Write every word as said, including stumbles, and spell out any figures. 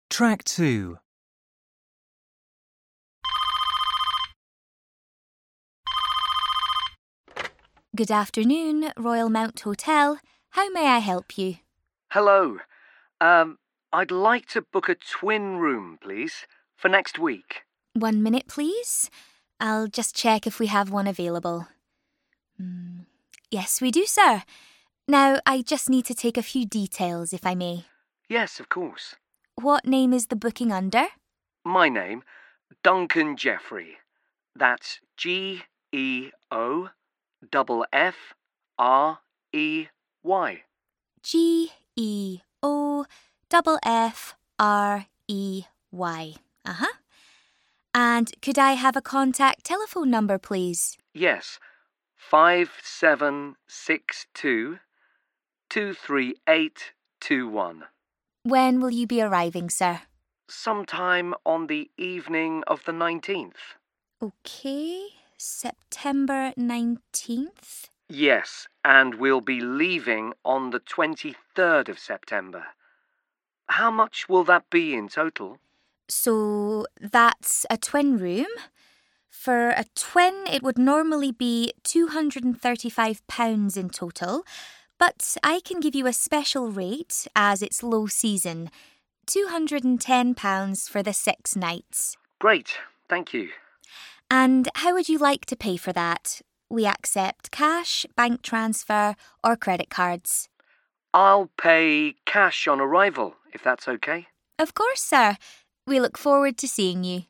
Track two. Good afternoon, Royal Mount Hotel. How may I help you? Hello. Um, I'd like to book a twin room, please, for next week. One minute, please. I'll just check if we have one available. Mm, yes, we do, sir. Now, I just need to take a few details, if I may. Yes, of course. What name is the booking under? My name, Duncan Jeffrey. That's G E O F F R E Y. G E O F F R E Y. Uh-huh. And could I have a contact telephone number, please? Yes, five seven six two two three eight two one. When will you be arriving, sir? Sometime on the evening of the nineteenth. Okay, September nineteenth. Yes, and we'll be leaving on the twenty-third of September. How much will that be in total? So that's a twin room. For a twin, it would normally be two hundred thirty-five pounds in total, but I can give you a special rate as it's low season. two hundred ten pounds for the six nights. Great, thank you. And how would you like to pay for that? We accept cash, bank transfer, or credit cards. I'll pay cash on arrival, if that's okay. Of course, sir. We look forward to seeing you.